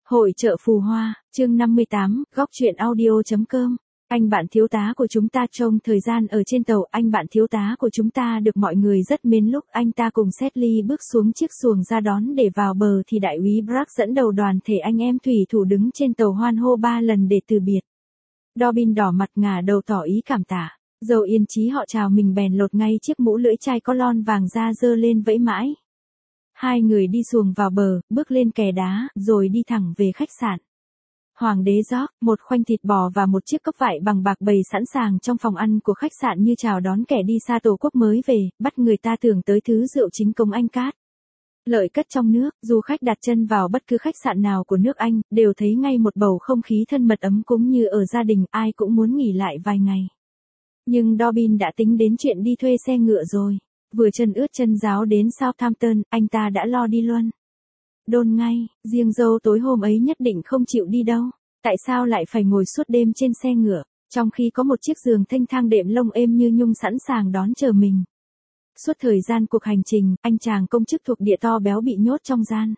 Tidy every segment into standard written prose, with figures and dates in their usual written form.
Hội chợ phù hoa, chương 58, góc truyện audio.com. Anh bạn thiếu tá của chúng ta trong thời gian ở trên tàu, anh bạn thiếu tá của chúng ta được mọi người rất mến. Lúc anh ta cùng Sally bước xuống chiếc xuồng ra đón để vào bờ thì đại úy Bragg dẫn đầu đoàn thể anh em thủy thủ đứng trên tàu hoan hô 3 lần để từ biệt. Robin đỏ mặt ngả đầu tỏ ý cảm tạ. Dâu yên chí họ chào mình bèn lột ngay chiếc mũ lưỡi chai có lon vàng ra dơ lên vẫy mãi. Hai người đi xuồng vào bờ, bước lên kè đá, rồi đi thẳng về khách sạn. Hoàng đế George, một khoanh thịt bò và một chiếc cốc vải bằng bạc bày sẵn sàng trong phòng ăn của khách sạn như chào đón kẻ đi xa tổ quốc mới về, bắt người ta tưởng tới thứ rượu chính công Anh Cát. Lợi cất trong nước, du khách đặt chân vào bất cứ khách sạn nào của nước Anh, đều thấy ngay một bầu không khí thân mật ấm cúng như ở gia đình, ai cũng muốn nghỉ lại vài ngày. Nhưng Robin đã tính đến chuyện đi thuê xe ngựa rồi. Vừa chân ướt chân ráo đến Southampton, anh ta đã lo đi luôn. Đôn ngay, riêng dâu tối hôm ấy nhất định không chịu đi đâu. Tại sao lại phải ngồi suốt đêm trên xe ngựa, trong khi có một chiếc giường thanh thang đệm lông êm như nhung sẵn sàng đón chờ mình. Suốt thời gian cuộc hành trình, anh chàng công chức thuộc địa to béo bị nhốt trong gian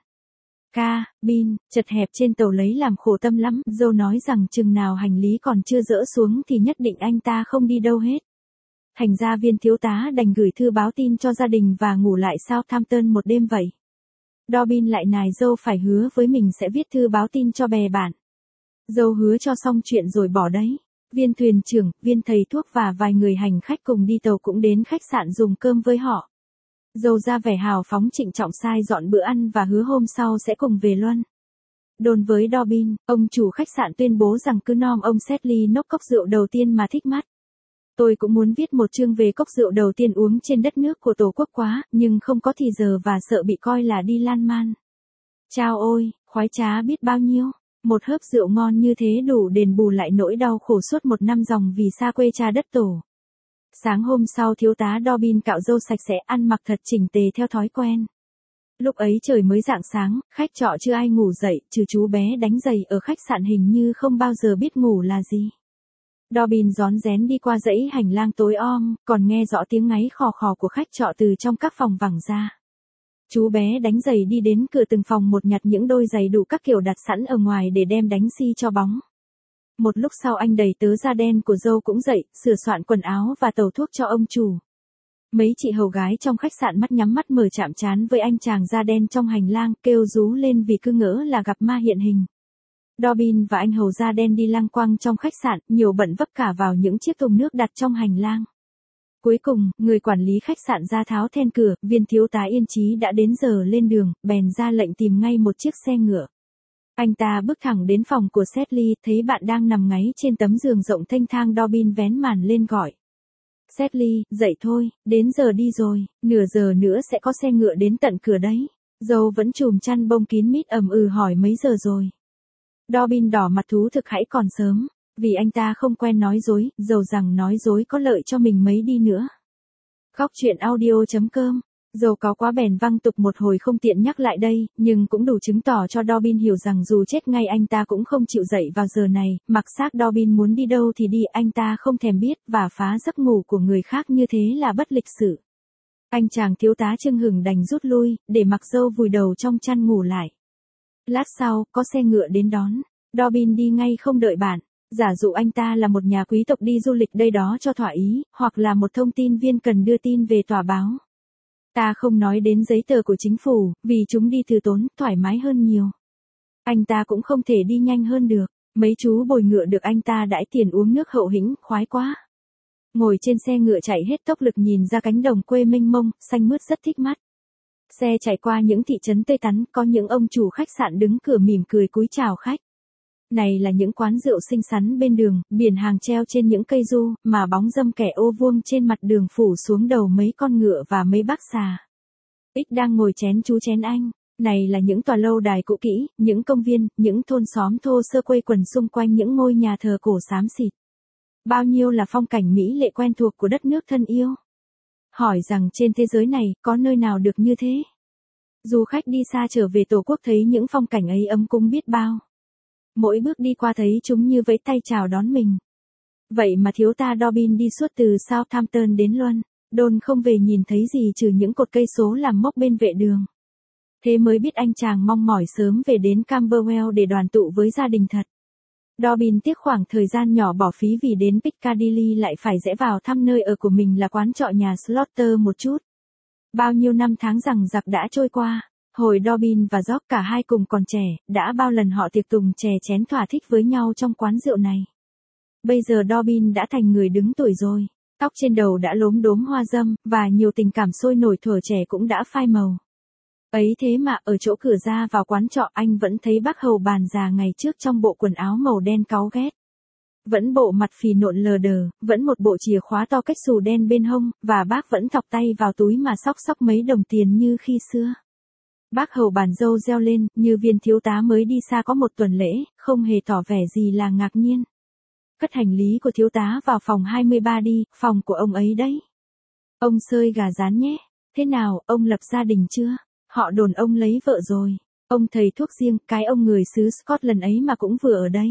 cabin chật hẹp trên tàu lấy làm khổ tâm lắm. Dâu nói rằng chừng nào hành lý còn chưa dỡ xuống thì nhất định anh ta không đi đâu hết. Thành ra viên thiếu tá đành gửi thư báo tin cho gia đình và ngủ lại Southampton một đêm vậy. Robin lại nài dâu phải hứa với mình sẽ viết thư báo tin cho bè bạn. Dâu hứa cho xong chuyện rồi bỏ đấy. Viên thuyền trưởng, viên thầy thuốc và vài người hành khách cùng đi tàu cũng đến khách sạn dùng cơm với họ. Dâu ra vẻ hào phóng trịnh trọng sai dọn bữa ăn và hứa hôm sau sẽ cùng về luôn. Đồn với Robin, ông chủ khách sạn tuyên bố rằng cứ nom ông Sedley nốc cốc rượu đầu tiên mà thích mắt. Tôi cũng muốn viết một chương về cốc rượu đầu tiên uống trên đất nước của Tổ quốc quá, nhưng không có thì giờ và sợ bị coi là đi lan man. Chao ôi, khoái trá biết bao nhiêu. Một hớp rượu ngon như thế đủ đền bù lại nỗi đau khổ suốt một năm dòng vì xa quê cha đất tổ. Sáng hôm sau thiếu tá Robin cạo râu sạch sẽ, ăn mặc thật chỉnh tề theo thói quen. Lúc ấy trời mới rạng sáng, khách trọ chưa ai ngủ dậy, trừ chú bé đánh giày ở khách sạn hình như không bao giờ biết ngủ là gì. Robin rón rén đi qua dãy hành lang tối om, còn nghe rõ tiếng ngáy khò khò của khách trọ từ trong các phòng vẳng ra. Chú bé đánh giày đi đến cửa từng phòng một nhặt những đôi giày đủ các kiểu đặt sẵn ở ngoài để đem đánh xi cho bóng. Một lúc sau anh đẩy tớ da đen của dâu cũng dậy, sửa soạn quần áo và tẩu thuốc cho ông chủ. Mấy chị hầu gái trong khách sạn mắt nhắm mắt mở chạm trán với anh chàng da đen trong hành lang, kêu rú lên vì cứ ngỡ là gặp ma hiện hình. Robin và anh hầu da đen đi lang quang trong khách sạn, nhiều bận vấp cả vào những chiếc thùng nước đặt trong hành lang. Cuối cùng, người quản lý khách sạn ra tháo then cửa, viên thiếu tá yên chí đã đến giờ lên đường, bèn ra lệnh tìm ngay một chiếc xe ngựa. Anh ta bước thẳng đến phòng của Sedley, thấy bạn đang nằm ngáy trên tấm giường rộng thênh thang. Robin vén màn lên gọi. Sedley, dậy thôi, đến giờ đi rồi, nửa giờ nữa sẽ có xe ngựa đến tận cửa đấy. Dâu vẫn trùm chăn bông kín mít hỏi mấy giờ rồi. Robin đỏ mặt thú thực hãy còn sớm, vì anh ta không quen nói dối, dầu rằng nói dối có lợi cho mình mấy đi nữa. Góc truyện audio.com. Dầu có quá bèn văng tục một hồi không tiện nhắc lại đây, nhưng cũng đủ chứng tỏ cho Robin hiểu rằng dù chết ngay anh ta cũng không chịu dậy vào giờ này, mặc xác Robin muốn đi đâu thì đi, anh ta không thèm biết, và phá giấc ngủ của người khác như thế là bất lịch sự. Anh chàng thiếu tá chưng hửng đành rút lui, để mặc dâu vùi đầu trong chăn ngủ lại. Lát sau, có xe ngựa đến đón. Robin đi ngay không đợi bạn. Giả dụ anh ta là một nhà quý tộc đi du lịch đây đó cho thỏa ý, hoặc là một thông tin viên cần đưa tin về tòa báo. Ta không nói đến giấy tờ của chính phủ, vì chúng đi từ tốn, thoải mái hơn nhiều. Anh ta cũng không thể đi nhanh hơn được. Mấy chú bồi ngựa được anh ta đãi tiền uống nước hậu hĩnh, khoái quá. Ngồi trên xe ngựa chạy hết tốc lực nhìn ra cánh đồng quê mênh mông, xanh mướt rất thích mắt. Xe chạy qua những thị trấn tươi tắn, có những ông chủ khách sạn đứng cửa mỉm cười cúi chào khách. Này là những quán rượu xinh xắn bên đường, biển hàng treo trên những cây du, mà bóng râm kẻ ô vuông trên mặt đường phủ xuống đầu mấy con ngựa và mấy bác xà. Ích đang ngồi chén chú chén anh. Này là những tòa lâu đài cũ kỹ, những công viên, những thôn xóm thô sơ quây quần xung quanh những ngôi nhà thờ cổ xám xịt. Bao nhiêu là phong cảnh mỹ lệ quen thuộc của đất nước thân yêu. Hỏi rằng trên thế giới này, có nơi nào được như thế? Du khách đi xa trở về Tổ quốc thấy những phong cảnh ấy ấm cúng biết bao. Mỗi bước đi qua thấy chúng như vẫy tay chào đón mình. Vậy mà thiếu ta Robin đi suốt từ Southampton đến London, không về nhìn thấy gì trừ những cột cây số làm mốc bên vệ đường. Thế mới biết anh chàng mong mỏi sớm về đến Camberwell để đoàn tụ với gia đình thật. Dobbin tiếc khoảng thời gian nhỏ bỏ phí vì đến Piccadilly lại phải rẽ vào thăm nơi ở của mình là quán trọ nhà Slaughter một chút. Bao nhiêu năm tháng rằng giặc đã trôi qua, hồi Dobbin và George cả hai cùng còn trẻ, đã bao lần họ tiệc tùng chè chén thỏa thích với nhau trong quán rượu này. Bây giờ Dobbin đã thành người đứng tuổi rồi, tóc trên đầu đã lốm đốm hoa râm, và nhiều tình cảm sôi nổi thuở trẻ cũng đã phai màu. Ấy thế mà ở chỗ cửa ra vào quán trọ anh vẫn thấy bác hầu bàn già ngày trước trong bộ quần áo màu đen cáu ghét. Vẫn bộ mặt phì nộn lờ đờ, vẫn một bộ chìa khóa to cách xù đen bên hông, và bác vẫn thọc tay vào túi mà xóc xóc mấy đồng tiền như khi xưa. Bác hầu bàn râu reo lên, như viên thiếu tá mới đi xa có một tuần lễ, không hề tỏ vẻ gì là ngạc nhiên. Cất hành lý của thiếu tá vào phòng 23 đi, phòng của ông ấy đấy. Ông sơi gà rán nhé. Thế nào, ông lập gia đình chưa? Họ đồn ông lấy vợ rồi. Ông thầy thuốc riêng, cái ông người xứ Scotland ấy mà cũng vừa ở đây.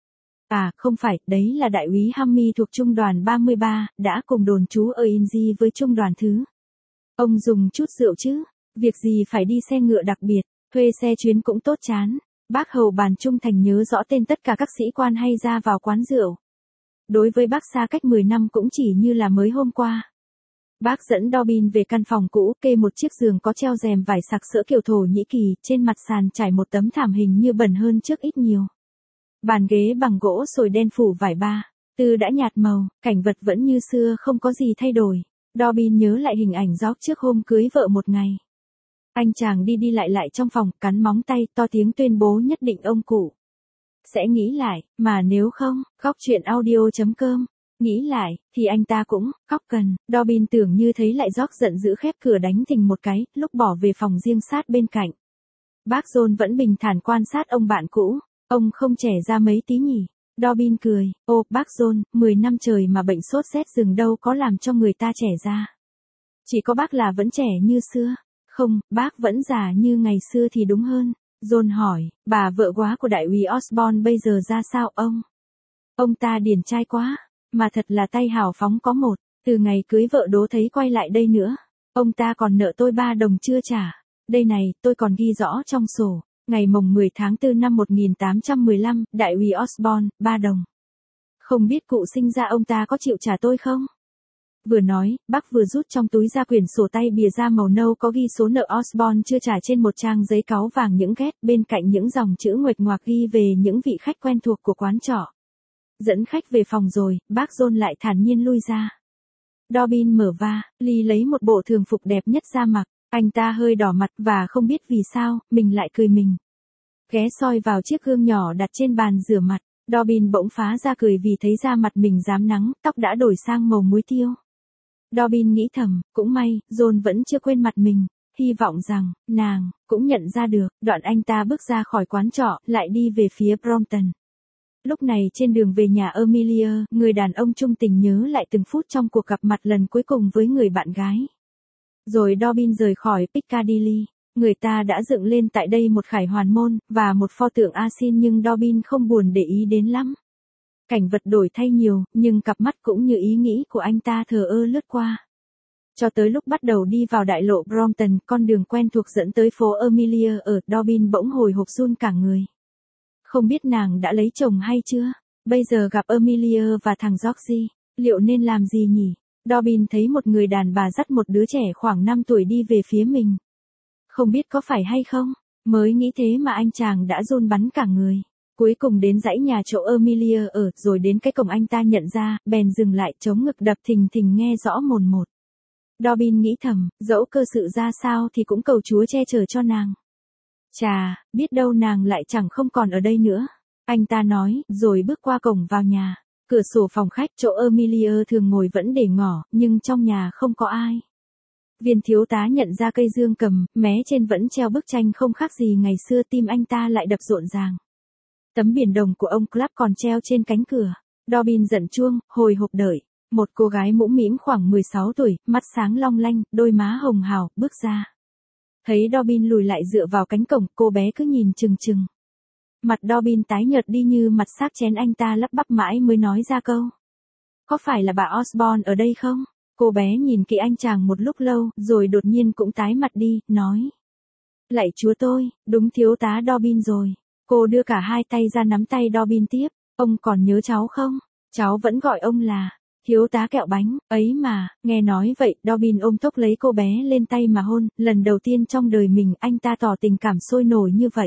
À, không phải, đấy là đại úy Hammy thuộc trung đoàn 33, đã cùng đồn trú ở Inji với trung đoàn thứ. Ông dùng chút rượu chứ, việc gì phải đi xe ngựa đặc biệt, thuê xe chuyến cũng tốt chán. Bác hầu bàn trung thành nhớ rõ tên tất cả các sĩ quan hay ra vào quán rượu. Đối với bác xa cách 10 năm cũng chỉ như là mới hôm qua. Bác dẫn Dobbin về căn phòng cũ, kê một chiếc giường có treo rèm vải sặc sỡ kiểu Thổ Nhĩ Kỳ, trên mặt sàn trải một tấm thảm hình như bẩn hơn trước ít nhiều. Bàn ghế bằng gỗ sồi đen phủ vải ba, từ đã nhạt màu, cảnh vật vẫn như xưa không có gì thay đổi. Dobbin nhớ lại hình ảnh George trước hôm cưới vợ một ngày. Anh chàng đi đi lại trong phòng, cắn móng tay, to tiếng tuyên bố nhất định ông cụ sẽ nghĩ lại, mà nếu không, góc chuyện audio.com. Nghĩ lại, thì anh ta cũng, khóc cần. Dobbin tưởng như thấy lại George giận dữ khép cửa đánh thình một cái, lúc bỏ về phòng riêng sát bên cạnh. Bác John vẫn bình thản quan sát ông bạn cũ. Ông không trẻ ra mấy tí nhỉ? Dobbin cười, ô, bác John, 10 năm trời mà bệnh sốt rét rừng đâu có làm cho người ta trẻ ra. Chỉ có bác là vẫn trẻ như xưa. Không, bác vẫn già như ngày xưa thì đúng hơn. John hỏi, bà vợ quá của đại úy Osborne bây giờ ra sao ông? Ông ta điển trai quá, mà thật là tay hào phóng có một, từ ngày cưới vợ đố thấy quay lại đây nữa. Ông ta còn nợ tôi 3 đồng chưa trả. Đây này, tôi còn ghi rõ trong sổ. Ngày mồng 10 tháng 4 năm 1815, đại úy Osborne, 3 đồng. Không biết cụ sinh ra ông ta có chịu trả tôi không? Vừa nói, bác vừa rút trong túi ra quyển sổ tay bìa da màu nâu có ghi số nợ Osborne chưa trả trên một trang giấy cáu vàng những ghét, bên cạnh những dòng chữ nguệch ngoạc ghi về những vị khách quen thuộc của quán trọ. Dẫn khách về phòng rồi, bác John lại thản nhiên lui ra. Dobbin mở va, Ly lấy một bộ thường phục đẹp nhất ra mặc. Anh ta hơi đỏ mặt và không biết vì sao, mình lại cười mình. Ghé soi vào chiếc gương nhỏ đặt trên bàn rửa mặt. Dobbin bỗng phá ra cười vì thấy da mặt mình rám nắng, tóc đã đổi sang màu muối tiêu. Dobbin nghĩ thầm, cũng may, John vẫn chưa quên mặt mình. Hy vọng rằng, nàng, cũng nhận ra được. Đoạn anh ta bước ra khỏi quán trọ, lại đi về phía Brompton. Lúc này trên đường về nhà Amelia, người đàn ông trung tình nhớ lại từng phút trong cuộc gặp mặt lần cuối cùng với người bạn gái. Rồi Dobbin rời khỏi Piccadilly. Người ta đã dựng lên tại đây một khải hoàn môn, và một pho tượng Asin nhưng Dobbin không buồn để ý đến lắm. Cảnh vật đổi thay nhiều, nhưng cặp mắt cũng như ý nghĩ của anh ta thờ ơ lướt qua. Cho tới lúc bắt đầu đi vào đại lộ Brompton, con đường quen thuộc dẫn tới phố Amelia ở, Dobbin bỗng hồi hộp run cả người. Không biết nàng đã lấy chồng hay chưa? Bây giờ gặp Amelia và thằng Georgie, liệu nên làm gì nhỉ? Dobbin thấy một người đàn bà dắt một đứa trẻ khoảng 5 tuổi đi về phía mình. Không biết có phải hay không? Mới nghĩ thế mà anh chàng đã run bắn cả người. Cuối cùng đến dãy nhà chỗ Amelia ở, rồi đến cái cổng anh ta nhận ra, bèn dừng lại chống ngực đập thình thình nghe rõ mồn một. Dobbin nghĩ thầm, dẫu cơ sự ra sao thì cũng cầu Chúa che chở cho nàng. Chà, biết đâu nàng lại chẳng không còn ở đây nữa. Anh ta nói, rồi bước qua cổng vào nhà. Cửa sổ phòng khách chỗ Amelia thường ngồi vẫn để ngỏ, nhưng trong nhà không có ai. Viên thiếu tá nhận ra cây dương cầm, mé trên vẫn treo bức tranh không khác gì ngày xưa, tim anh ta lại đập rộn ràng. Tấm biển đồng của ông Clapp còn treo trên cánh cửa. Dobbin giận chuông, hồi hộp đợi. Một cô gái mũm mĩm khoảng 16 tuổi, mắt sáng long lanh, đôi má hồng hào, bước ra. Thấy Dobbin lùi lại dựa vào cánh cổng, cô bé cứ nhìn chừng chừng. Mặt Dobbin tái nhợt đi như mặt xác chén, anh ta lắp bắp mãi mới nói ra câu. Có phải là bà Osborne ở đây không? Cô bé nhìn kỹ anh chàng một lúc lâu, rồi đột nhiên cũng tái mặt đi, nói. Lạy chúa tôi, đúng thiếu tá Dobbin rồi. Cô đưa cả hai tay ra nắm tay Dobbin tiếp. Ông còn nhớ cháu không? Cháu vẫn gọi ông là thiếu tá kẹo bánh, ấy mà. Nghe nói vậy, Dobbin ôm tốc lấy cô bé lên tay mà hôn, lần đầu tiên trong đời mình anh ta tỏ tình cảm sôi nổi như vậy.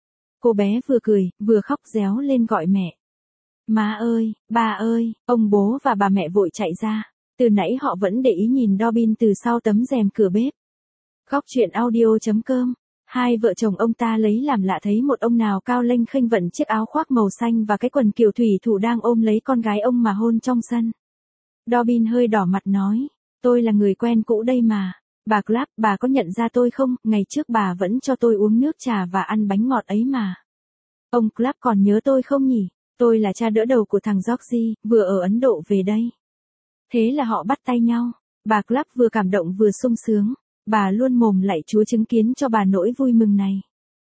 Cô bé vừa cười, vừa khóc réo lên gọi mẹ. Má ơi, ba ơi, ông bố và bà mẹ vội chạy ra. Từ nãy họ vẫn để ý nhìn Dobbin từ sau tấm rèm cửa bếp. Góc truyện audio.com. Hai vợ chồng ông ta lấy làm lạ thấy một ông nào cao lênh khênh vận chiếc áo khoác màu xanh và cái quần kiểu thủy thủ đang ôm lấy con gái ông mà hôn trong sân. Dobbin hơi đỏ mặt nói, tôi là người quen cũ đây mà. Bà Clapp, bà có nhận ra tôi không? Ngày trước bà vẫn cho tôi uống nước trà và ăn bánh ngọt ấy mà. Ông Clapp còn nhớ tôi không nhỉ? Tôi là cha đỡ đầu của thằng Georgie, vừa ở Ấn Độ về đây. Thế là họ bắt tay nhau. Bà Clapp vừa cảm động vừa sung sướng. Bà luôn mồm lạy Chúa chứng kiến cho bà nỗi vui mừng này.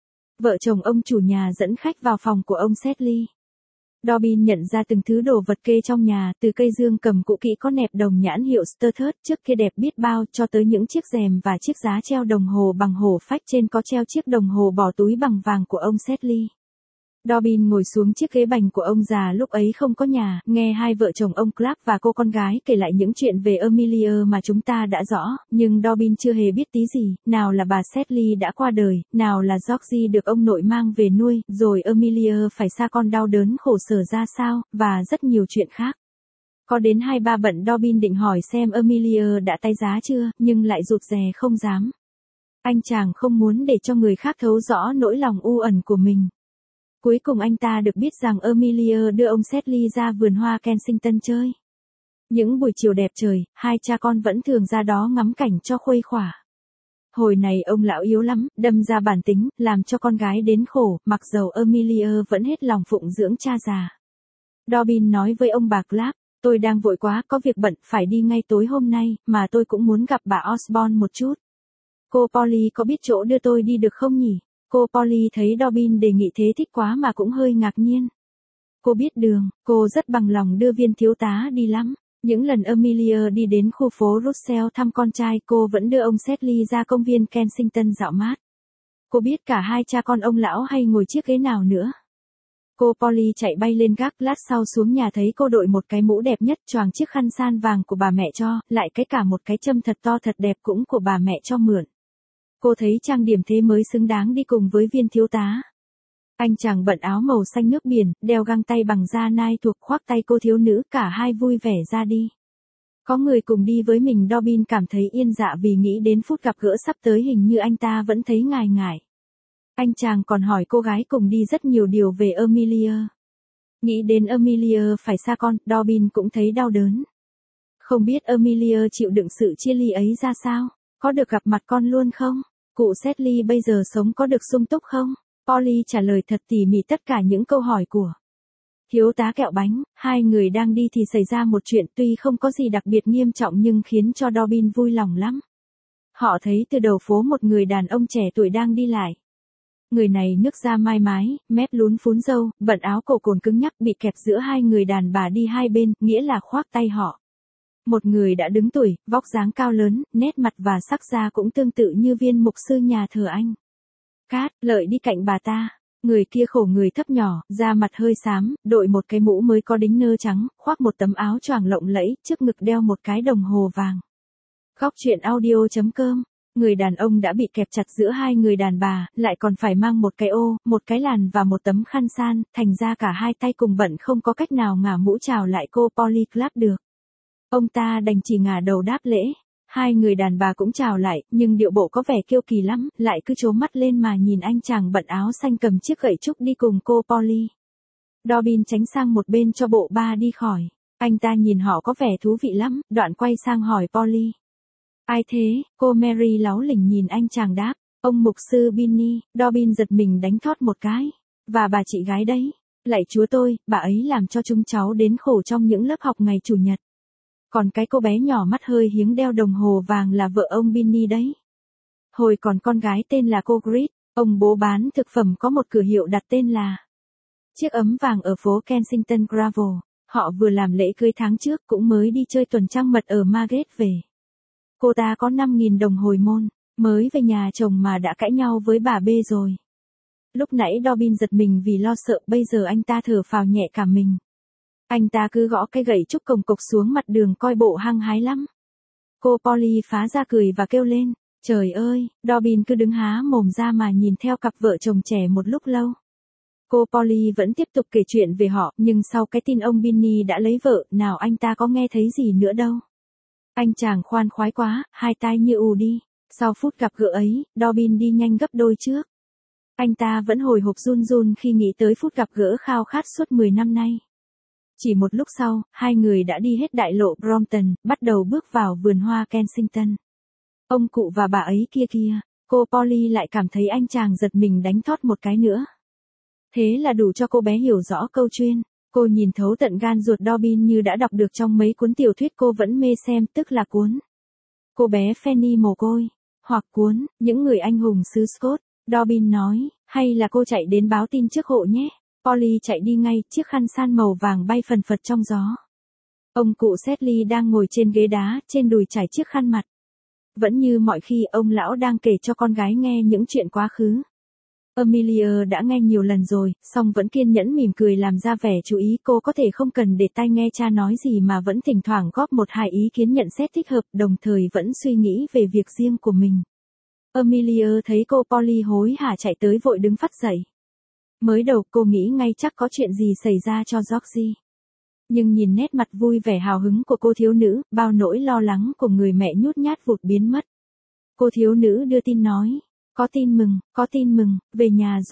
Vợ chồng ông chủ nhà dẫn khách vào phòng của ông Sedley. Dobbin nhận ra từng thứ đồ vật kê trong nhà, từ cây dương cầm cũ kỹ có nẹp đồng nhãn hiệu Stuttgart trước kia đẹp biết bao cho tới những chiếc rèm và chiếc giá treo đồng hồ bằng hổ phách trên có treo chiếc đồng hồ bỏ túi bằng vàng của ông Sedley. Dobbin ngồi xuống chiếc ghế bành của ông già lúc ấy không có nhà, nghe hai vợ chồng ông Clark và cô con gái kể lại những chuyện về Amelia mà chúng ta đã rõ, nhưng Dobbin chưa hề biết tí gì, nào là bà Sedley đã qua đời, nào là Georgie được ông nội mang về nuôi, rồi Amelia phải xa con đau đớn khổ sở ra sao, và rất nhiều chuyện khác. Có đến 2-3 bận Dobbin định hỏi xem Amelia đã tái giá chưa, nhưng lại rụt rè không dám. Anh chàng không muốn để cho người khác thấu rõ nỗi lòng u ẩn của mình. Cuối cùng anh ta được biết rằng Amelia đưa ông Sedley ra vườn hoa Kensington chơi. Những buổi chiều đẹp trời, hai cha con vẫn thường ra đó ngắm cảnh cho khuây khỏa. Hồi này ông lão yếu lắm, đâm ra bản tính, làm cho con gái đến khổ, mặc dầu Amelia vẫn hết lòng phụng dưỡng cha già. Dobbin nói với ông bà Clapp, tôi đang vội quá, có việc bận, phải đi ngay tối hôm nay, mà tôi cũng muốn gặp bà Osborne một chút. Cô Polly có biết chỗ đưa tôi đi được không nhỉ? Cô Polly thấy Dobbin đề nghị thế thích quá mà cũng hơi ngạc nhiên. Cô biết đường, cô rất bằng lòng đưa viên thiếu tá đi lắm. Những lần Amelia đi đến khu phố Russell thăm con trai cô vẫn đưa ông Sedley ra công viên Kensington dạo mát. Cô biết cả hai cha con ông lão hay ngồi chiếc ghế nào nữa. Cô Polly chạy bay lên gác, lát sau xuống nhà thấy cô đội một cái mũ đẹp nhất, choàng chiếc khăn san vàng của bà mẹ cho, lại cái cả một cái châm thật to thật đẹp cũng của bà mẹ cho mượn. Cô thấy trang điểm thế mới xứng đáng đi cùng với viên thiếu tá. Anh chàng bận áo màu xanh nước biển, đeo găng tay bằng da nai thuộc khoác tay cô thiếu nữ, cả hai vui vẻ ra đi. Có người cùng đi với mình, Dobbin cảm thấy yên dạ vì nghĩ đến phút gặp gỡ sắp tới, hình như anh ta vẫn thấy ngại ngại. Anh chàng còn hỏi cô gái cùng đi rất nhiều điều về Amelia. Nghĩ đến Amelia phải xa con, Dobbin cũng thấy đau đớn. Không biết Amelia chịu đựng sự chia ly ấy ra sao, có được gặp mặt con luôn không? Cụ Sedley bây giờ sống có được sung túc không? Polly trả lời thật tỉ mỉ tất cả những câu hỏi của thiếu tá kẹo bánh. Hai người đang đi thì xảy ra một chuyện tuy không có gì đặc biệt nghiêm trọng nhưng khiến cho Dobbin vui lòng lắm. Họ thấy từ đầu phố một người đàn ông trẻ tuổi đang đi lại. Người này nước da mai mái, mép lún phún râu, bận áo cổ cồn cứng nhắc bị kẹp giữa hai người đàn bà đi hai bên, nghĩa là khoác tay họ. Một người đã đứng tuổi, vóc dáng cao lớn, nét mặt và sắc da cũng tương tự như viên mục sư nhà thờ Anh. Cát, Lợi đi cạnh bà ta. Người kia khổ người thấp nhỏ, da mặt hơi xám, đội một cái mũ mới có đính nơ trắng, khoác một tấm áo choàng lộng lẫy, trước ngực đeo một cái đồng hồ vàng. Góc truyện audio.com. Người đàn ông đã bị kẹp chặt giữa hai người đàn bà, lại còn phải mang một cái ô, một cái làn và một tấm khăn san, thành ra cả hai tay cùng bận không có cách nào ngả mũ chào lại cô Polly Clapp được. Ông ta đành chỉ ngả đầu đáp lễ. Hai người đàn bà cũng chào lại, nhưng điệu bộ có vẻ kiêu kỳ lắm, lại cứ trố mắt lên mà nhìn anh chàng bận áo xanh cầm chiếc gậy trúc đi cùng cô Polly. Dobbin tránh sang một bên cho bộ ba đi khỏi. Anh ta nhìn họ có vẻ thú vị lắm, đoạn quay sang hỏi Polly. Ai thế? Cô Mary láu lỉnh nhìn anh chàng đáp. Ông mục sư Binny. Dobbin giật mình đánh thót một cái. Và bà chị gái đấy. Lạy chúa tôi, bà ấy làm cho chúng cháu đến khổ trong những lớp học ngày chủ nhật. Còn cái cô bé nhỏ mắt hơi hiếng đeo đồng hồ vàng là vợ ông Binny đấy. Hồi còn con gái tên là cô Grit, ông bố bán thực phẩm có một cửa hiệu đặt tên là Chiếc ấm vàng ở phố Kensington Gravel. Họ vừa làm lễ cưới tháng trước, cũng mới đi chơi tuần trăng mật ở Margate về. Cô ta có 5.000 đồng hồi môn. Mới về nhà chồng mà đã cãi nhau với bà B rồi. Lúc nãy Robin giật mình vì lo sợ, bây giờ anh ta thở phào nhẹ cả mình. Anh ta cứ gõ cái gậy trúc cồng cộc xuống mặt đường coi bộ hăng hái lắm. Cô Polly phá ra cười và kêu lên, trời ơi, Robin cứ đứng há mồm ra mà nhìn theo cặp vợ chồng trẻ một lúc lâu. Cô Polly vẫn tiếp tục kể chuyện về họ, nhưng sau cái tin ông Binny đã lấy vợ, nào anh ta có nghe thấy gì nữa đâu. Anh chàng khoan khoái quá, hai tai như ù đi. Sau phút gặp gỡ ấy, Robin đi nhanh gấp đôi trước. Anh ta vẫn hồi hộp run run khi nghĩ tới phút gặp gỡ khao khát suốt 10 năm nay. Chỉ một lúc sau, hai người đã đi hết đại lộ Brompton, bắt đầu bước vào vườn hoa Kensington. Ông cụ và bà ấy kia kìa, cô Polly lại cảm thấy anh chàng giật mình đánh thót một cái nữa. Thế là đủ cho cô bé hiểu rõ câu chuyện. Cô nhìn thấu tận gan ruột Robin như đã đọc được trong mấy cuốn tiểu thuyết cô vẫn mê xem, tức là cuốn Cô bé Fanny mồ côi, hoặc cuốn Những người anh hùng xứ Scott. Robin nói, hay là cô chạy đến báo tin trước hộ nhé. Polly chạy đi ngay, chiếc khăn san màu vàng bay phần phật trong gió. Ông cụ Sedley đang ngồi trên ghế đá, trên đùi trải chiếc khăn mặt. Vẫn như mọi khi, ông lão đang kể cho con gái nghe những chuyện quá khứ. Amelia đã nghe nhiều lần rồi, song vẫn kiên nhẫn mỉm cười làm ra vẻ chú ý. Cô có thể không cần để tai nghe cha nói gì mà vẫn thỉnh thoảng góp một hai ý kiến nhận xét thích hợp, đồng thời vẫn suy nghĩ về việc riêng của mình. Amelia thấy cô Polly hối hả chạy tới vội đứng phắt dậy. Mới đầu cô nghĩ ngay chắc có chuyện gì xảy ra cho Georgie. Nhưng nhìn nét mặt vui vẻ hào hứng của cô thiếu nữ, bao nỗi lo lắng của người mẹ nhút nhát vụt biến mất. Cô thiếu nữ đưa tin nói, có tin mừng, về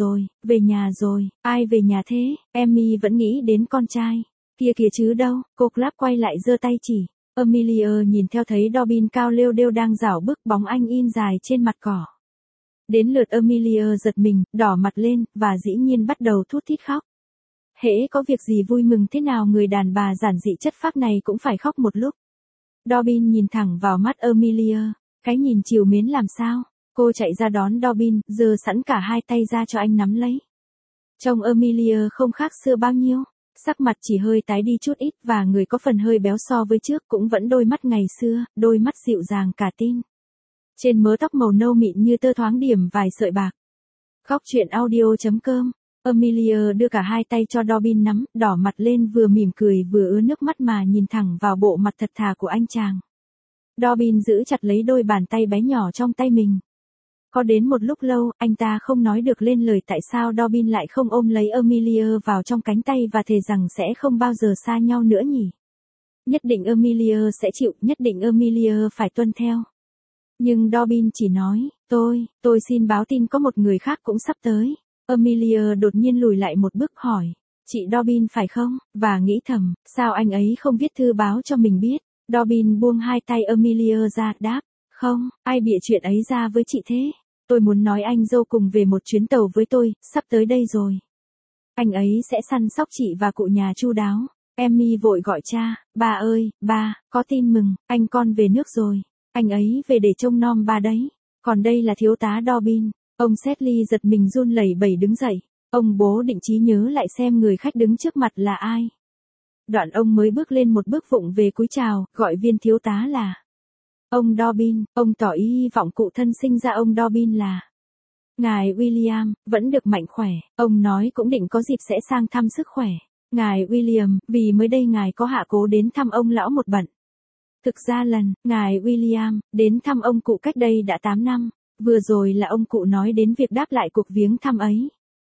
nhà rồi, ai về nhà thế? Emmy vẫn nghĩ đến con trai. Kia kìa chứ đâu, cô Clap quay lại giơ tay chỉ. Amelia nhìn theo thấy Robin cao lêu đêu đang rảo bước bóng anh in dài trên mặt cỏ. Đến lượt Amelia giật mình, đỏ mặt lên, và dĩ nhiên bắt đầu thút thít khóc. Hễ có việc gì vui mừng thế nào người đàn bà giản dị chất phác này cũng phải khóc một lúc. Robin nhìn thẳng vào mắt Amelia, cái nhìn trìu mến làm sao. Cô chạy ra đón Robin, giơ sẵn cả hai tay ra cho anh nắm lấy. Trông Amelia không khác xưa bao nhiêu, sắc mặt chỉ hơi tái đi chút ít và người có phần hơi béo so với trước, cũng vẫn đôi mắt ngày xưa, đôi mắt dịu dàng cả tin. Trên mớ tóc màu nâu mịn như tơ thoáng điểm vài sợi bạc. Góc truyện audio.com. Amelia đưa cả hai tay cho Robin nắm, đỏ mặt lên vừa mỉm cười vừa ứa nước mắt mà nhìn thẳng vào bộ mặt thật thà của anh chàng. Robin giữ chặt lấy đôi bàn tay bé nhỏ trong tay mình. Có đến một lúc lâu, anh ta không nói được lên lời tại sao Robin lại không ôm lấy Amelia vào trong cánh tay và thề rằng sẽ không bao giờ xa nhau nữa nhỉ. Nhất định Amelia sẽ chịu, nhất định Amelia phải tuân theo. Nhưng Robin chỉ nói, tôi xin báo tin có một người khác cũng sắp tới. Amelia đột nhiên lùi lại một bước hỏi, chị Robin phải không? Và nghĩ thầm, sao anh ấy không viết thư báo cho mình biết? Robin buông hai tay Amelia ra, đáp, không, ai bịa chuyện ấy ra với chị thế? Tôi muốn nói anh dâu cùng về một chuyến tàu với tôi, sắp tới đây rồi. Anh ấy sẽ săn sóc chị và cụ nhà chu đáo. Emmy vội gọi cha, ba ơi, ba, có tin mừng, anh con về nước rồi. Anh ấy về để trông nom ba đấy. Còn đây là thiếu tá Robin. Ông Sedley giật mình run lẩy bẩy đứng dậy. Ông bố định trí nhớ lại xem người khách đứng trước mặt là ai. Đoạn ông mới bước lên một bước vụng về cúi chào, gọi viên thiếu tá là ông Robin. Ông tỏ ý hy vọng cụ thân sinh ra ông Robin là ngài William, vẫn được mạnh khỏe. Ông nói cũng định có dịp sẽ sang thăm sức khỏe ngài William, vì mới đây ngài có hạ cố đến thăm ông lão một bận. Thực ra lần ngài William đến thăm ông cụ cách đây đã 8 năm. Vừa rồi là ông cụ nói đến việc đáp lại cuộc viếng thăm ấy.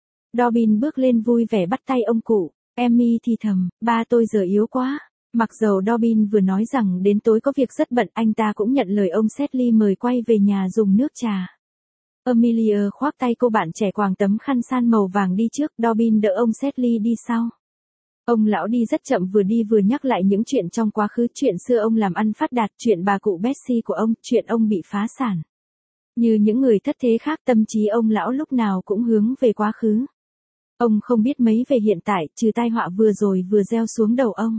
Robin bước lên vui vẻ bắt tay ông cụ. Emmy thì thầm, ba tôi giờ yếu quá. Mặc dầu Robin vừa nói rằng đến tối có việc rất bận, anh ta cũng nhận lời ông Sedley mời quay về nhà dùng nước trà. Amelia khoác tay cô bạn trẻ quàng tấm khăn san màu vàng đi trước, Robin đỡ ông Sedley đi sau. Ông lão đi rất chậm, vừa đi vừa nhắc lại những chuyện trong quá khứ, chuyện xưa ông làm ăn phát đạt, chuyện bà cụ Betsy của ông, chuyện ông bị phá sản. Như những người thất thế khác, tâm trí ông lão lúc nào cũng hướng về quá khứ. Ông không biết mấy về hiện tại, trừ tai họa vừa rồi vừa gieo xuống đầu ông.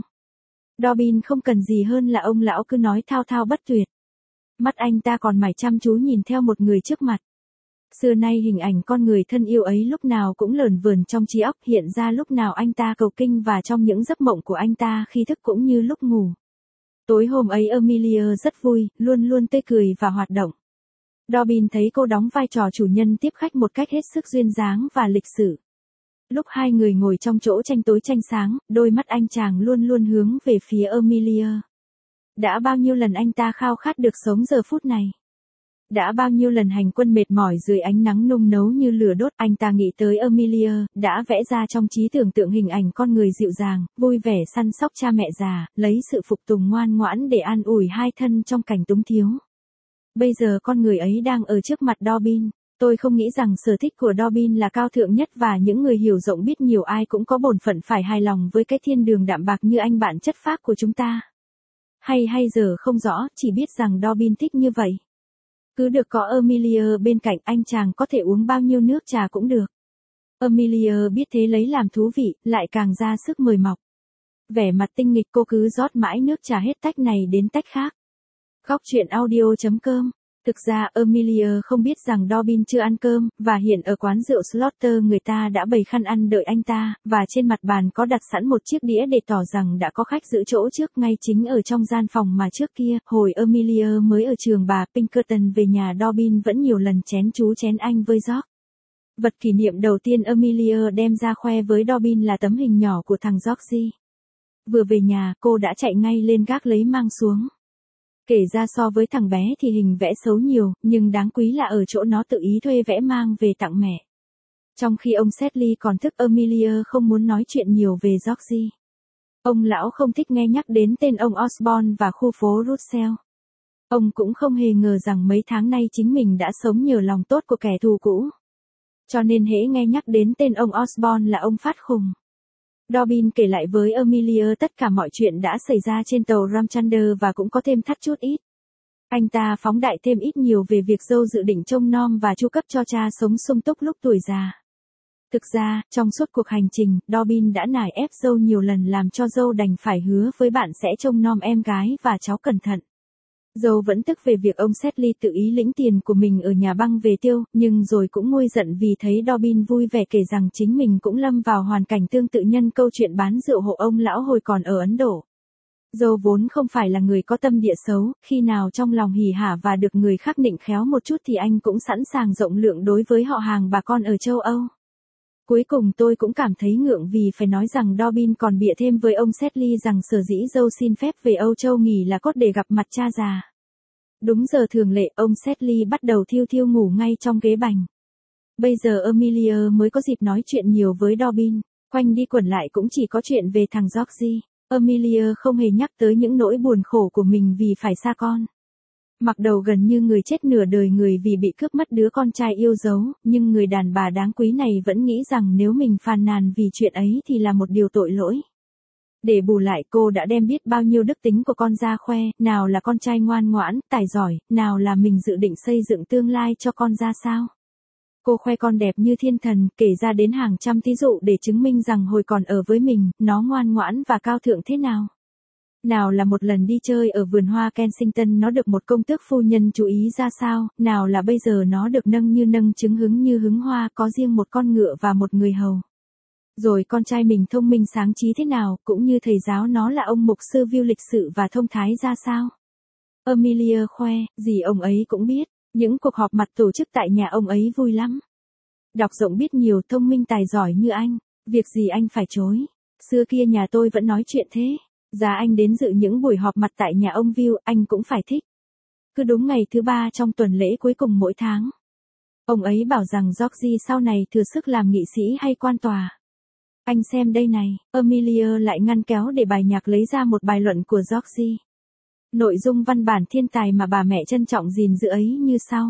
Robin không cần gì hơn là ông lão cứ nói thao thao bất tuyệt. Mắt anh ta còn mải chăm chú nhìn theo một người trước mặt. Xưa nay hình ảnh con người thân yêu ấy lúc nào cũng lởn vởn trong trí óc, hiện ra lúc nào anh ta cầu kinh và trong những giấc mộng của anh ta khi thức cũng như lúc ngủ. Tối hôm ấy Amelia rất vui, luôn luôn tươi cười và hoạt động. Robin thấy cô đóng vai trò chủ nhân tiếp khách một cách hết sức duyên dáng và lịch sự. Lúc hai người ngồi trong chỗ tranh tối tranh sáng, đôi mắt anh chàng luôn luôn hướng về phía Amelia. Đã bao nhiêu lần anh ta khao khát được sống giờ phút này. Đã bao nhiêu lần hành quân mệt mỏi dưới ánh nắng nung nấu như lửa đốt, anh ta nghĩ tới Amelia, đã vẽ ra trong trí tưởng tượng hình ảnh con người dịu dàng, vui vẻ săn sóc cha mẹ già, lấy sự phục tùng ngoan ngoãn để an ủi hai thân trong cảnh túng thiếu. Bây giờ con người ấy đang ở trước mặt Robin. Tôi không nghĩ rằng sở thích của Robin là cao thượng nhất và những người hiểu rộng biết nhiều ai cũng có bổn phận phải hài lòng với cái thiên đường đạm bạc như anh bạn chất phác của chúng ta. Hay giờ không rõ, chỉ biết rằng Robin thích như vậy. Cứ được có Amelia bên cạnh, anh chàng có thể uống bao nhiêu nước trà cũng được. Amelia biết thế lấy làm thú vị, lại càng ra sức mời mọc. Vẻ mặt tinh nghịch, cô cứ rót mãi nước trà hết tách này đến tách khác. Góc truyện audio.com. Thực ra Amelia không biết rằng Robin chưa ăn cơm, và hiện ở quán rượu Slaughter người ta đã bày khăn ăn đợi anh ta, và trên mặt bàn có đặt sẵn một chiếc đĩa để tỏ rằng đã có khách giữ chỗ trước, ngay chính ở trong gian phòng mà trước kia, hồi Amelia mới ở trường bà Pinkerton về nhà, Robin vẫn nhiều lần chén chú chén anh với George. Vật kỷ niệm đầu tiên Amelia đem ra khoe với Robin là tấm hình nhỏ của thằng Georgie. Vừa về nhà, cô đã chạy ngay lên gác lấy mang xuống. Kể ra so với thằng bé thì hình vẽ xấu nhiều, nhưng đáng quý là ở chỗ nó tự ý thuê vẽ mang về tặng mẹ. Trong khi ông Sedley còn thức, Amelia không muốn nói chuyện nhiều về Georgie. Ông lão không thích nghe nhắc đến tên ông Osborne và khu phố Russell. Ông cũng không hề ngờ rằng mấy tháng nay chính mình đã sống nhờ lòng tốt của kẻ thù cũ. Cho nên hễ nghe nhắc đến tên ông Osborne là ông phát khùng. Robin kể lại với Amelia tất cả mọi chuyện đã xảy ra trên tàu Ramchunder và cũng có thêm thắt chút ít. Anh ta phóng đại thêm ít nhiều về việc dâu dự định trông nom và chu cấp cho cha sống sung túc lúc tuổi già. Thực ra, trong suốt cuộc hành trình, Robin đã nài ép dâu nhiều lần làm cho dâu đành phải hứa với bạn sẽ trông nom em gái và cháu cẩn thận. Dâu vẫn tức về việc ông Sedley tự ý lĩnh tiền của mình ở nhà băng về tiêu, nhưng rồi cũng nguôi giận vì thấy Robin vui vẻ kể rằng chính mình cũng lâm vào hoàn cảnh tương tự nhân câu chuyện bán rượu hộ ông lão hồi còn ở Ấn Độ. Dâu vốn không phải là người có tâm địa xấu, khi nào trong lòng hỉ hả và được người khác nịnh khéo một chút thì anh cũng sẵn sàng rộng lượng đối với họ hàng bà con ở châu Âu. Cuối cùng tôi cũng cảm thấy ngượng vì phải nói rằng Robin còn bịa thêm với ông Sedley rằng sở dĩ dâu xin phép về Âu Châu nghỉ là cốt để gặp mặt cha già. Đúng giờ thường lệ, ông Sedley bắt đầu thiêu thiêu ngủ ngay trong ghế bành. Bây giờ Amelia mới có dịp nói chuyện nhiều với Robin, quanh đi quẩn lại cũng chỉ có chuyện về thằng Georgie. Amelia không hề nhắc tới những nỗi buồn khổ của mình vì phải xa con. Mặc đầu gần như người chết nửa đời người vì bị cướp mất đứa con trai yêu dấu, nhưng người đàn bà đáng quý này vẫn nghĩ rằng nếu mình phàn nàn vì chuyện ấy thì là một điều tội lỗi. Để bù lại, cô đã đem biết bao nhiêu đức tính của con ra khoe, nào là con trai ngoan ngoãn, tài giỏi, nào là mình dự định xây dựng tương lai cho con ra sao. Cô khoe con đẹp như thiên thần, kể ra đến hàng trăm thí dụ để chứng minh rằng hồi còn ở với mình, nó ngoan ngoãn và cao thượng thế nào. Nào là một lần đi chơi ở vườn hoa Kensington nó được một công tước phu nhân chú ý ra sao, nào là bây giờ nó được nâng như nâng trứng hứng như hứng hoa, có riêng một con ngựa và một người hầu. Rồi con trai mình thông minh sáng trí thế nào, cũng như thầy giáo nó là ông mục sư Viu lịch sự và thông thái ra sao. Amelia khoe, gì ông ấy cũng biết, những cuộc họp mặt tổ chức tại nhà ông ấy vui lắm. Đọc rộng biết nhiều, thông minh tài giỏi như anh, việc gì anh phải chối. Xưa kia nhà tôi vẫn nói chuyện thế. Giá anh đến dự những buổi họp mặt tại nhà ông Viu, anh cũng phải thích. Cứ đúng ngày thứ 3 trong tuần lễ cuối cùng mỗi tháng. Ông ấy bảo rằng Georgie sau này thừa sức làm nghị sĩ hay quan tòa. Anh xem đây này, Amelia lại ngăn kéo để bài nhạc lấy ra một bài luận của Georgie. Nội dung văn bản thiên tài mà bà mẹ trân trọng gìn giữ ấy như sau.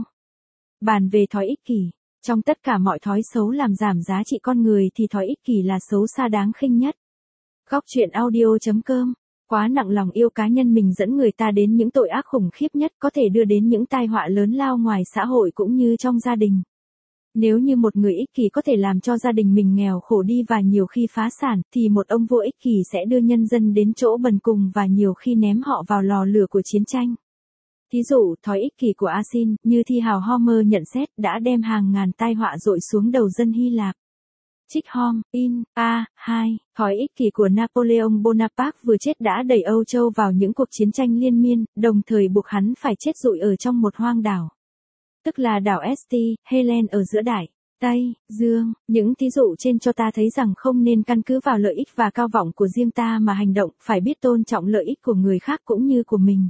Bàn về thói ích kỷ. Trong tất cả mọi thói xấu làm giảm giá trị con người thì thói ích kỷ là xấu xa đáng khinh nhất. Góc truyện audio.com. Quá nặng lòng yêu cá nhân mình dẫn người ta đến những tội ác khủng khiếp nhất, có thể đưa đến những tai họa lớn lao ngoài xã hội cũng như trong gia đình. Nếu như một người ích kỷ có thể làm cho gia đình mình nghèo khổ đi và nhiều khi phá sản, thì một ông vua ích kỷ sẽ đưa nhân dân đến chỗ bần cùng và nhiều khi ném họ vào lò lửa của chiến tranh. Thí dụ, thói ích kỷ của Asin, như thi hào Homer nhận xét, đã đem hàng ngàn tai họa dội xuống đầu dân Hy Lạp. Trích Hom, in, A2, thói ích kỷ của Napoleon Bonaparte vừa chết đã đẩy Âu Châu vào những cuộc chiến tranh liên miên, đồng thời buộc hắn phải chết rụi ở trong một hoang đảo. tức là đảo St. Helen ở giữa Đại Tây Dương. Những thí dụ trên cho ta thấy rằng không nên căn cứ vào lợi ích và cao vọng của riêng ta mà hành động, phải biết tôn trọng lợi ích của người khác cũng như của mình.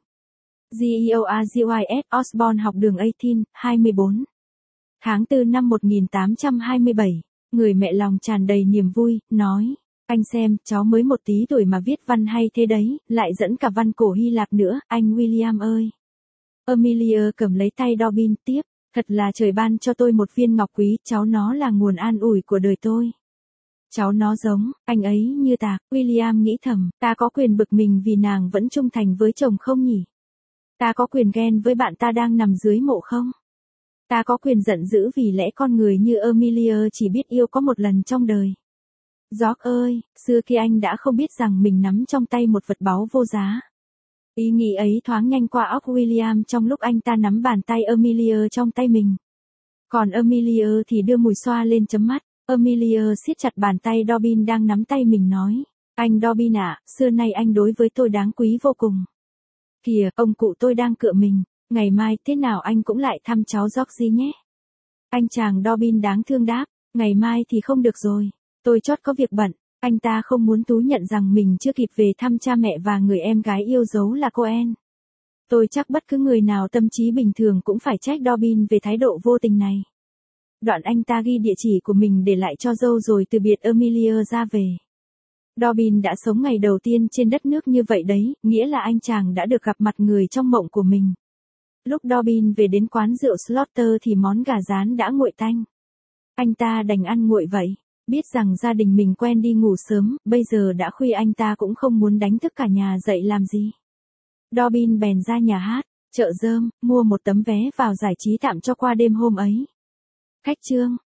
Georgius Osborne học đường 18, 24. Tháng 4 năm 1827, người mẹ lòng tràn đầy niềm vui, nói, anh xem, cháu mới 1 tí tuổi mà viết văn hay thế đấy, lại dẫn cả văn cổ Hy Lạp nữa, anh William ơi. Amelia cầm lấy tay Dobbin tiếp, thật là trời ban cho tôi một viên ngọc quý, cháu nó là nguồn an ủi của đời tôi. Cháu nó giống, anh ấy như ta, William nghĩ thầm, ta có quyền bực mình vì nàng vẫn trung thành với chồng không nhỉ? Ta có quyền ghen với bạn ta đang nằm dưới mộ không? Ta có quyền giận dữ vì lẽ con người như Amelia chỉ biết yêu có một lần trong đời. George ơi, xưa khi anh đã không biết rằng mình nắm trong tay một vật báu vô giá. Ý nghĩ ấy thoáng nhanh qua óc William trong lúc anh ta nắm bàn tay Amelia trong tay mình. Còn Amelia thì đưa mùi xoa lên chấm mắt. Amelia siết chặt bàn tay Dobbin đang nắm tay mình nói. Anh Dobbin ạ, xưa nay anh đối với tôi đáng quý vô cùng. Kìa, ông cụ tôi đang cựa mình. Ngày mai thế nào anh cũng lại thăm cháu Georgie nhé. Anh chàng Dobbin đáng thương đáp. Ngày mai thì không được rồi. Tôi chót có việc bận. Anh ta không muốn thú nhận rằng mình chưa kịp về thăm cha mẹ và người em gái yêu dấu là cô Anne. Tôi chắc bất cứ người nào tâm trí bình thường cũng phải trách Dobbin về thái độ vô tình này. Đoạn anh ta ghi địa chỉ của mình để lại cho dâu rồi từ biệt Amelia ra về. Dobbin đã sống ngày đầu tiên trên đất nước như vậy đấy, nghĩa là anh chàng đã được gặp mặt người trong mộng của mình. Lúc Dobbin về đến quán rượu Slaughter thì món gà rán đã nguội tanh. Anh ta đành ăn nguội vậy. Biết rằng gia đình mình quen đi ngủ sớm, bây giờ đã khuya anh ta cũng không muốn đánh thức cả nhà dậy làm gì. Dobbin bèn ra nhà hát, chợ rơm, mua một tấm vé vào giải trí tạm cho qua đêm hôm ấy. Khách chương